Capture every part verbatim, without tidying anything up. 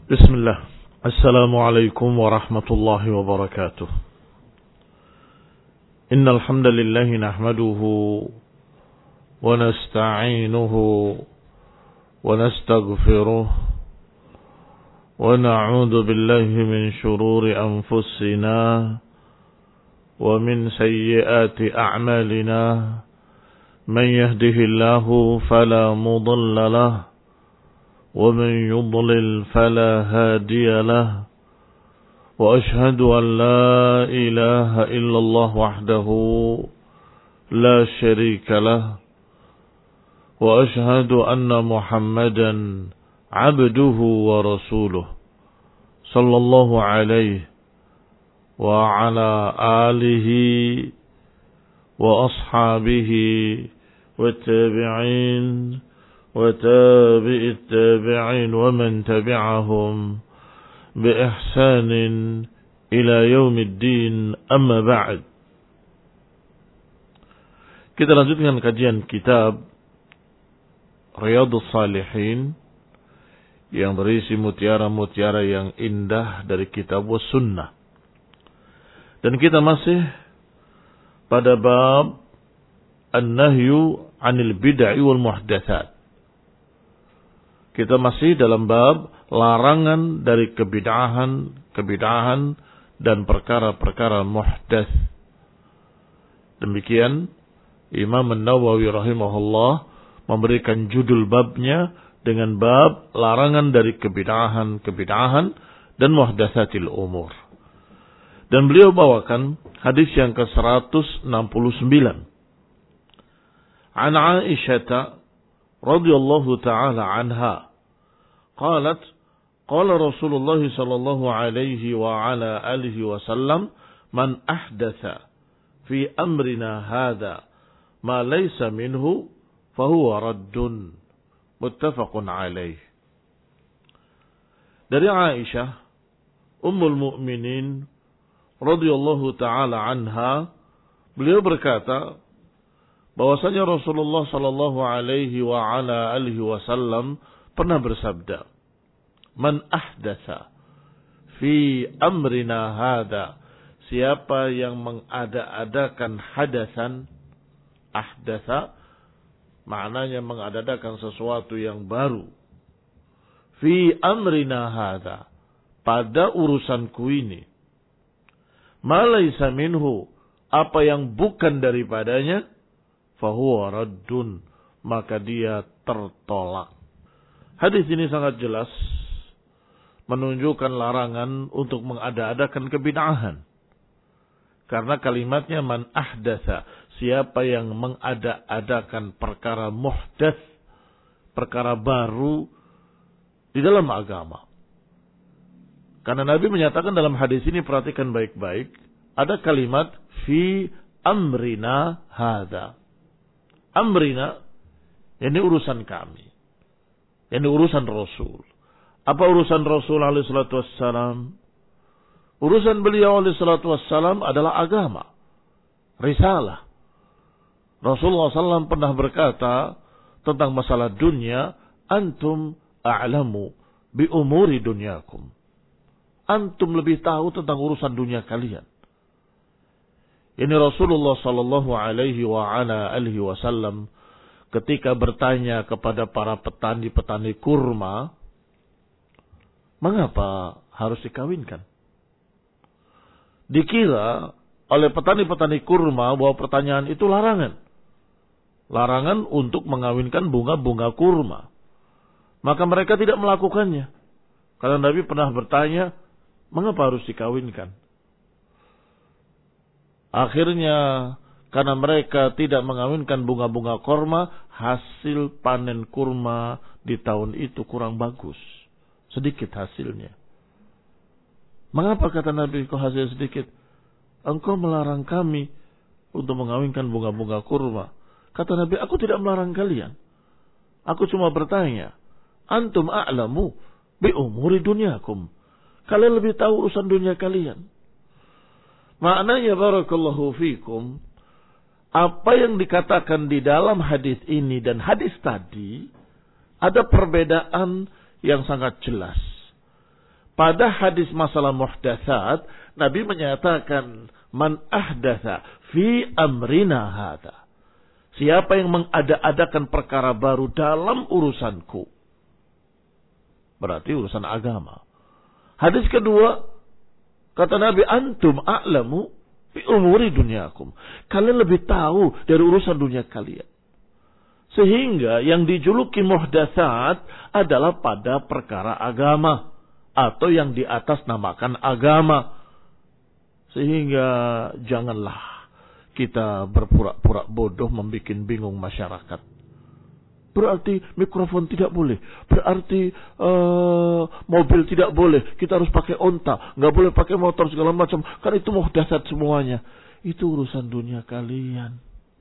بسم الله. السلام عليكم ورحمة الله وبركاته. إن الحمد لله نحمده ونستعينه ونستغفره ونعوذ بالله من شرور أنفسنا ومن سيئات أعمالنا. من يهده الله فلا مضل له ومن يضلل فلا هادي له وأشهد أن لا إله إلا الله وحده لا شريك له وأشهد أن محمدا عبده ورسوله صلى الله عليه وعلى آله وأصحابه والتابعين وتابع التابعين ومن تبعهم بإحسان إلى يوم الدين. أما بعد, kita lanjutkan kajian kitab Riyadhus Shalihin yang berisi mutiara-mutiara yang indah dari kitab was sunnah. Dan kita masih pada bab An-Nahyu 'anil bid'ah wal muhdatsat. Kita masih dalam bab larangan dari kebid'ahan, kebid'ahan dan perkara-perkara muhdats. Demikian Imam An-Nawawi rahimahullah memberikan judul babnya dengan bab larangan dari kebid'ahan, kebid'ahan dan muhdatsatil umur. Dan beliau bawakan hadis yang ke seratus enam puluh sembilan. An Aisyah radhiyallahu ta'ala anha qalat qala Rasulullah sallallahu alaihi wa ala alihi wasallam man ahdatha fi amrina hadha ma laysa minhu fahuwa raddun muttafaqun alaih. Dari Aisyah ummul mukminin radhiyallahu ta'ala anha, beliau berkata bahwasanya Rasulullah sallallahu alaihi wa ala alihi wasallam pernah bersabda, "Man ahdatsa fi amrina hada," siapa yang mengada-adakan hadasan, ahdatsa maknanya mengada-adakan sesuatu yang baru, fi amrina hada, pada urusanku ini, ma laysa minhu, apa yang bukan daripadanya, fahuwa raddun, maka dia tertolak. Hadis ini sangat jelas menunjukkan larangan untuk mengada-adakan kebid'ahan. Karena kalimatnya man ahdatsa, siapa yang mengada-adakan perkara muhdats, perkara baru di dalam agama. Karena Nabi menyatakan dalam hadis ini, perhatikan baik-baik, ada kalimat fi amrina hadza. Amrina, ini urusan kami. Ini urusan Rasul. Apa urusan Rasul alaihi salatu wassalam? Urusan beliau alaihi salatu wassalam adalah agama. Risalah. Rasulullah sallallahu alaihi wasallam pernah berkata tentang masalah dunia, antum a'lamu bi umuri dunyakum. Antum lebih tahu tentang urusan dunia kalian. Ini Rasulullah sallallahu alaihi wa ala alihi wasallam ketika bertanya kepada para petani-petani kurma, mengapa harus dikawinkan? Dikira oleh petani-petani kurma bahwa pertanyaan itu larangan. Larangan untuk mengawinkan bunga-bunga kurma. Maka mereka tidak melakukannya. Karena Nabi pernah bertanya, mengapa harus dikawinkan? Akhirnya, karena mereka tidak mengawinkan bunga-bunga kurma, hasil panen kurma di tahun itu kurang bagus. Sedikit hasilnya. Mengapa kata Nabi kok hasil sedikit? Engkau melarang kami untuk mengawinkan bunga-bunga kurma. Kata Nabi, aku tidak melarang kalian. Aku cuma bertanya, antum a'lamu bi umuri dunyakum. Kalian lebih tahu urusan dunia kalian. Maknanya barakallahu fikum, apa yang dikatakan di dalam hadis ini dan hadis tadi, ada perbedaan yang sangat jelas. pada hadis masalah muhdatsat, Nabi menyatakan, man ahdatsa fi amrina hadza. Siapa yang mengada-adakan perkara baru dalam urusanku. Berarti urusan agama. Hadis kedua, kata Nabi, antum a'lamu fi umuri dunyakum. Kalian lebih tahu dari urusan dunia kalian. Sehingga yang dijuluki muhdatsat adalah pada perkara agama. Atau yang di atas namakan agama. Sehingga janganlah kita berpura-pura bodoh membuat bingung masyarakat. Berarti mikrofon tidak boleh. Berarti uh, mobil tidak boleh. Kita harus pakai onta. Nggak boleh pakai motor segala macam. Kan itu muhdatsat semuanya. Itu urusan dunia kalian.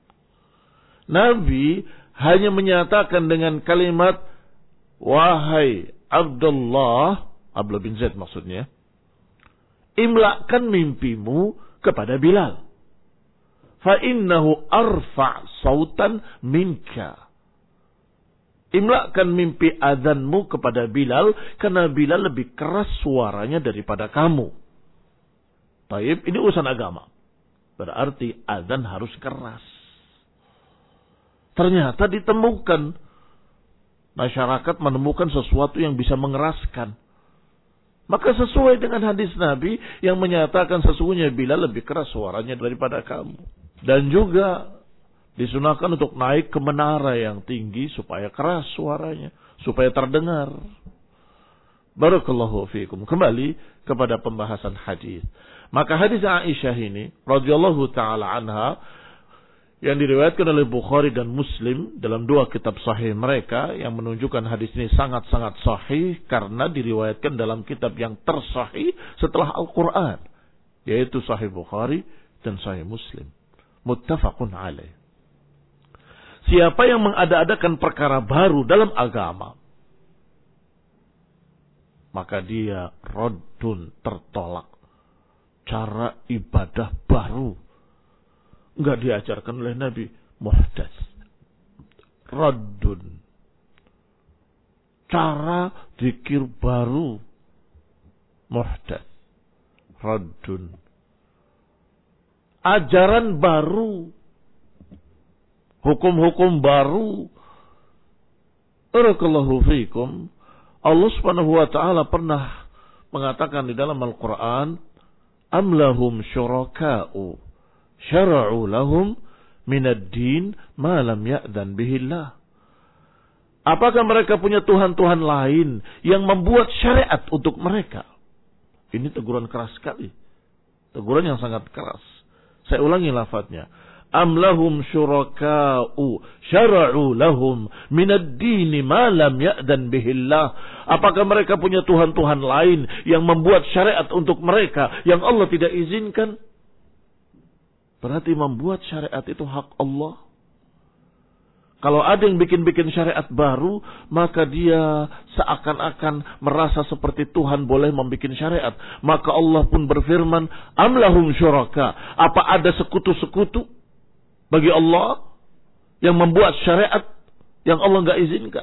Nabi hanya menyatakan dengan kalimat, wahai Abdullah, Abdullah bin Zaid maksudnya, imlakkan mimpimu kepada Bilal. Fa innahu arfa' sautan minka. Imlakkan mimpi azanmu kepada Bilal, karena Bilal lebih keras suaranya daripada kamu. Taib, ini urusan agama. Berarti azan harus keras. Ternyata ditemukan. Masyarakat menemukan sesuatu yang bisa mengeraskan. Maka sesuai dengan hadis Nabi yang menyatakan sesungguhnya Bilal lebih keras suaranya daripada kamu. Dan juga disunahkan untuk naik ke menara yang tinggi supaya keras suaranya, supaya terdengar. Barakallahu fiikum. Kembali kepada pembahasan hadis. Maka hadis Aisyah ini radhiyallahu taala anha yang diriwayatkan oleh Bukhari dan Muslim dalam dua kitab sahih mereka, yang menunjukkan hadis ini sangat-sangat sahih karena diriwayatkan dalam kitab yang tersahih setelah Al-Quran, yaitu Sahih Bukhari dan Sahih Muslim. Muttafaqun alaih. Siapa yang mengada-adakan perkara baru dalam agama, maka dia raddun, tertolak. Cara ibadah baru enggak diajarkan oleh Nabi, muhdats. Raddun. Cara zikir baru, muhdats. Raddun. Ajaran baru, hukum-hukum baru. Barakallahu fiikum. Allah Subhanahu wa taala pernah mengatakan di dalam Al-Qur'an, am lahum syuraka'u syara'u lahum minad din ma lam ya'dzan bihillah. Apakah mereka punya Tuhan-Tuhan lain yang membuat syariat untuk mereka? Ini teguran keras sekali. Teguran yang sangat keras. Saya ulangi lafadznya. Am lahum syuraka'u syara'u lahum minad din ma lam ya'dzan bihillah. Apakah mereka punya Tuhan-Tuhan lain yang membuat syariat untuk mereka yang Allah tidak izinkan? Berarti membuat syariat itu hak Allah. Kalau ada yang bikin-bikin syariat baru, maka dia seakan-akan merasa seperti Tuhan boleh membuat syariat. Maka Allah pun berfirman, am lahum syuraka. Apa ada sekutu-sekutu bagi Allah yang membuat syariat yang Allah enggak izinkan?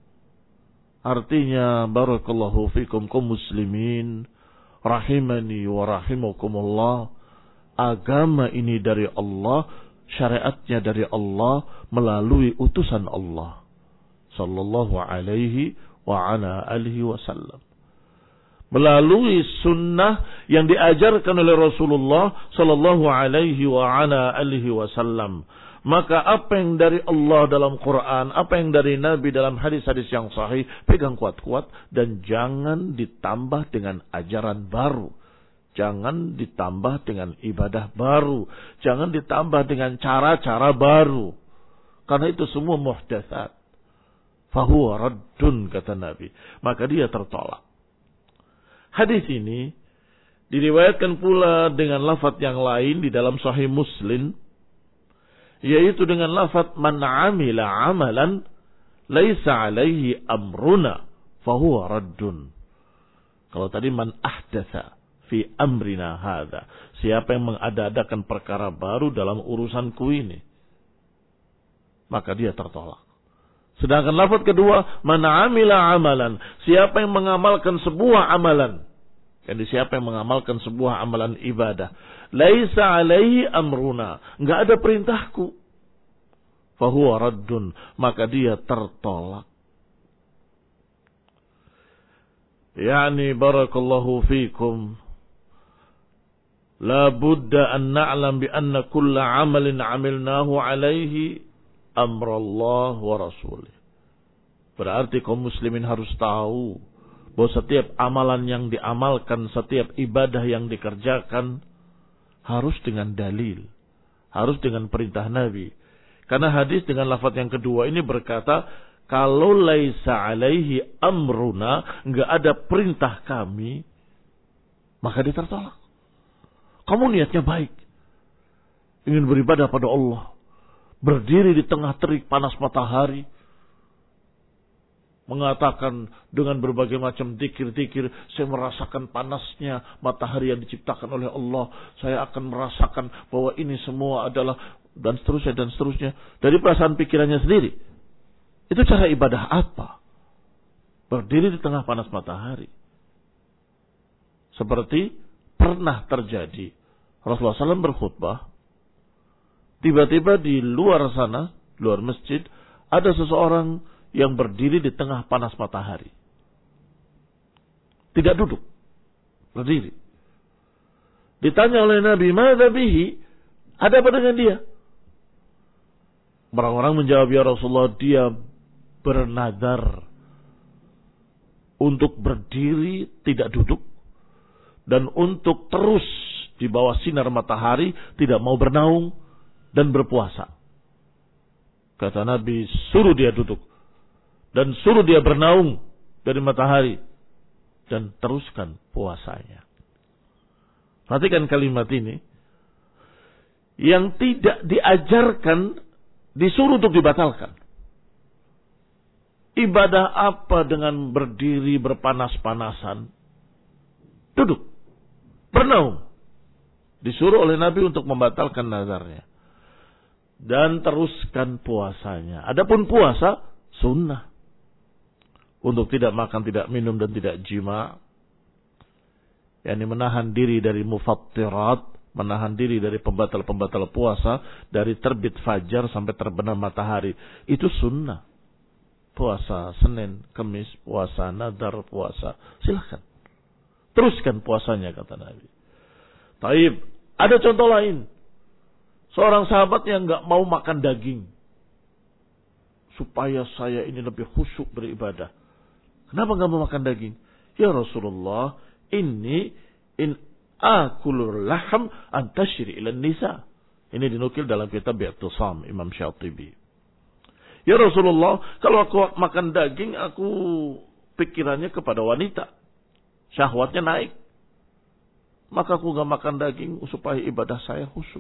Artinya, barakallahu fikum kaum muslimin, rahimani wa rahimakumullah. Agama ini dari Allah, syariatnya dari Allah melalui utusan Allah sallallahu alaihi wa ala alihi wasallam, melalui sunnah yang diajarkan oleh Rasulullah sallallahu alaihi wa ala alihi wasallam. Maka apa yang dari Allah dalam Quran, apa yang dari Nabi dalam hadis-hadis yang sahih, pegang kuat-kuat dan jangan ditambah dengan ajaran baru. Jangan ditambah dengan ibadah baru. Jangan ditambah dengan cara-cara baru. Karena itu semua muhdatsat. Fahuwa raddun, kata Nabi. Maka dia tertolak. Hadis ini diriwayatkan pula dengan lafaz yang lain di dalam Sahih Muslim. Yaitu dengan lafaz man amila amalan laisa alaihi amruna fahuwa raddun. Kalau tadi man ahdatsa fi amrina hadza, siapa yang mengada-adakan perkara baru dalam urusanku ini, maka dia tertolak. Sedangkan lafaz kedua, man amila amalan, siapa yang mengamalkan sebuah amalan, Yani siapa yang mengamalkan sebuah amalan ibadah, laisa alaihi amruna, enggak ada perintahku, fahuwa raddun, maka dia tertolak. Yani barakallahu fikum, la budda an na'lam bi anna kulla amalin amilnahu alaihi amrallah wa rasulih. Berarti kaum muslimin harus tahu bahwa setiap amalan yang diamalkan, setiap ibadah yang dikerjakan harus dengan dalil, harus dengan perintah Nabi. Karena hadis dengan lafaz yang kedua ini berkata, kalau laisa alaihi amruna, enggak ada perintah kami, maka dia tertolak. Kamu niatnya baik, ingin beribadah pada Allah, berdiri di tengah terik panas matahari, mengatakan dengan berbagai macam zikir-zikir, saya merasakan panasnya matahari yang diciptakan oleh Allah, saya akan merasakan bahwa ini semua adalah, dan seterusnya dan seterusnya, dari perasaan pikirannya sendiri. Itu cara ibadah apa? Berdiri di tengah panas matahari. Seperti pernah terjadi, Rasulullah shallallahu alaihi wasallam berkhutbah, tiba-tiba di luar sana, luar masjid, ada seseorang yang berdiri di tengah panas matahari. Tidak duduk, berdiri. Ditanya oleh Nabi, "Madza bihi?" Ada apa dengan dia? Orang-orang menjawab, "Ya Rasulullah, dia bernadar untuk berdiri tidak duduk dan untuk terus di bawah sinar matahari, tidak mau bernaung dan berpuasa." Kata Nabi, suruh dia duduk dan suruh dia bernaung dari matahari dan teruskan puasanya. Perhatikan kalimat ini. Yang tidak diajarkan disuruh untuk dibatalkan. Ibadah apa dengan berdiri berpanas-panasan? Duduk, bernaung. Disuruh oleh Nabi untuk membatalkan nazarnya. Dan teruskan puasanya. Adapun puasa, sunnah. Untuk tidak makan, tidak minum, dan tidak jima. Yani menahan diri dari mufattirat. Menahan diri dari pembatal-pembatal puasa. Dari terbit fajar sampai terbenam matahari. Itu sunnah. Puasa Senin, Kamis, puasa nadar, puasa. Silahkan. Teruskan puasanya, kata Nabi. Taib. Ada contoh lain. Seorang sahabat yang gak mau makan daging. Supaya saya ini lebih khusyuk beribadah. Kenapa gak mau makan daging? Ya Rasulullah, ini in akulur laham antashri ilan nisa. Ini dinukil dalam kitab I'tisam Imam Syatibi. Ya Rasulullah, kalau aku makan daging, aku pikirannya kepada wanita. Syahwatnya naik. Maka aku gak makan daging supaya ibadah saya khusyuk.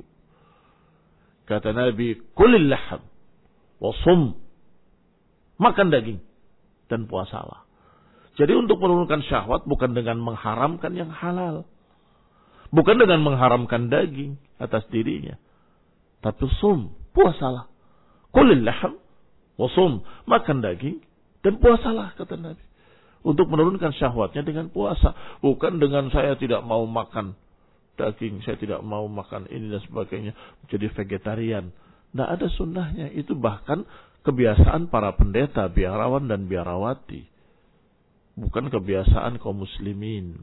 Kata Nabi, kulil laham wasum. Makan daging dan puasalah. Jadi untuk menurunkan syahwat bukan dengan mengharamkan yang halal. Bukan dengan mengharamkan daging atas dirinya. Tapi sum, puasalah. Kulil laham wasum, makan daging dan puasalah, kata Nabi. Untuk menurunkan syahwatnya dengan puasa. Bukan dengan saya tidak mau makan daging, saya tidak mau makan ini dan sebagainya. Jadi vegetarian. Tidak ada sunnahnya. Itu bahkan kebiasaan para pendeta, biarawan dan biarawati. Bukan kebiasaan kaum muslimin.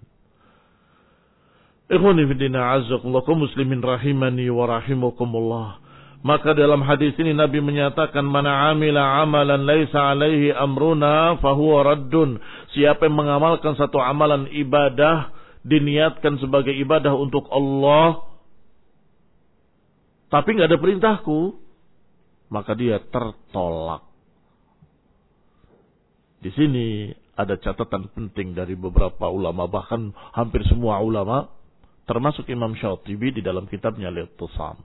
Ikhwani fiddina azzakumullah, kaum muslimin rahimani wa rahimakumullah. Maka dalam hadis ini Nabi menyatakan, mana amila amalan laisa alaihi amruna fahuwa raddun. Siapa yang mengamalkan satu amalan ibadah, diniatkan sebagai ibadah untuk Allah, tapi nggak ada perintahku, maka dia tertolak. Di sini ada catatan penting dari beberapa ulama, bahkan hampir semua ulama, termasuk Imam Syatibi di dalam kitabnya Al-I'tisam.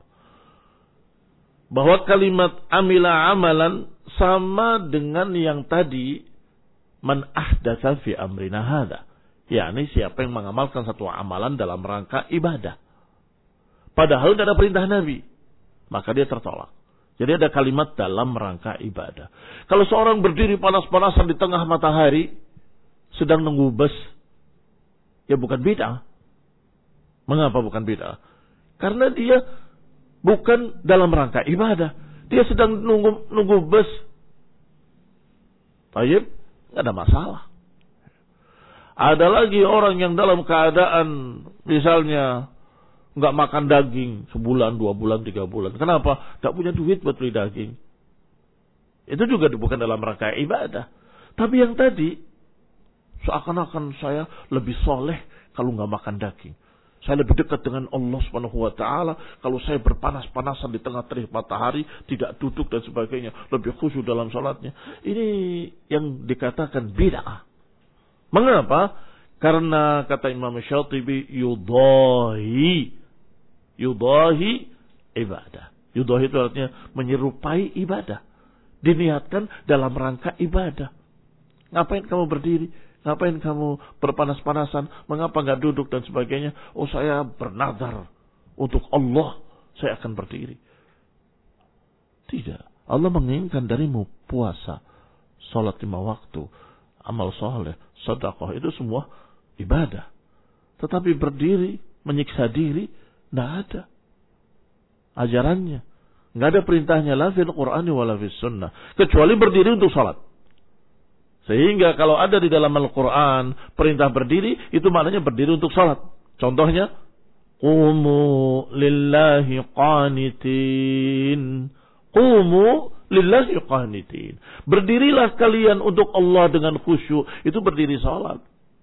Bahwa kalimat amila amalan sama dengan yang tadi, man ahdatsa fi amrina hadza. yakni siapa yang mengamalkan satu amalan dalam rangka ibadah. Padahal tidak ada perintah Nabi, maka dia tertolak. Jadi ada kalimat dalam rangka ibadah. Kalau seorang berdiri panas-panasan di tengah matahari, sedang nunggu bus, ya bukan bid'ah. Mengapa bukan bid'ah? Karena dia bukan dalam rangka ibadah. Dia sedang nunggu nunggu bus. Baik, nggak ada masalah. Ada lagi orang yang dalam keadaan misalnya nggak makan daging sebulan, dua bulan, tiga bulan. Kenapa? Nggak punya duit buat beli daging. Itu juga bukan dalam rangka ibadah. Tapi yang tadi, seakan-akan saya lebih soleh kalau nggak makan daging. Saya lebih dekat dengan Allah Subhanahu wa taala kalau saya berpanas-panasan di tengah terik matahari, tidak duduk dan sebagainya, lebih khusyuk dalam salatnya. Ini yang dikatakan bid'ah. Mengapa? Karena kata Imam Syatibi, yudahi yudahi ibadah. Yudahi itu artinya menyerupai ibadah. Diniatkan dalam rangka ibadah. Ngapain kamu berdiri? Ngapain kamu berpanas-panasan? Mengapa nggak duduk dan sebagainya? Oh, saya bernazar untuk Allah, saya akan berdiri. Tidak. Allah menginginkan darimu puasa, salat lima waktu, amal soleh, sedekah, itu semua ibadah. Tetapi berdiri, menyiksa diri, tidak ada ajarannya. Nggak ada perintahnya la fil Qur'ani wa la fis sunnah. Kecuali berdiri untuk salat. Sehingga kalau ada di dalam Al-Quran perintah berdiri, itu maknanya berdiri untuk salat. Contohnya, Qumu lillahi qanitin. Qumu lillahi qanitin. Berdirilah kalian untuk Allah dengan khusyuk. Itu berdiri salat.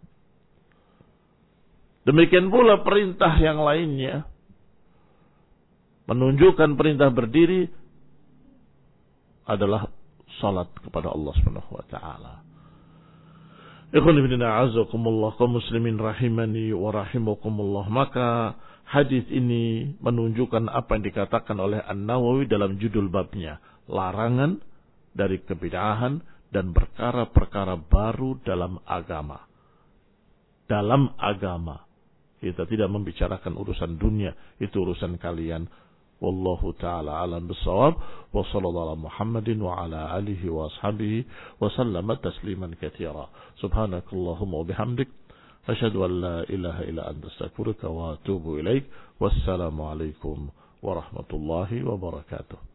Demikian pula perintah yang lainnya. Menunjukkan perintah berdiri adalah salat kepada Allah Subhanahu wa taala. Ikhwan fillah a'azzakumullah, kaum muslimin rahimani wa rahimakumullah. Maka hadis ini menunjukkan apa yang dikatakan oleh An-Nawawi dalam judul babnya, larangan dari kebid'ahan dan perkara-perkara baru dalam agama. Dalam agama. Kita tidak membicarakan urusan dunia, itu urusan kalian. Wallahu ta'ala alam bisawab. Wa sallallahu ala Muhammadin wa ala alihi wa ashabihi wa sallama tasliman katsira. Subhanakallahumma wa bihamdik, asyhadu an la ilaha illa anta astaghfiruka wa atubu ilaik. Wassalamu alaikum warahmatullahi wabarakatuh.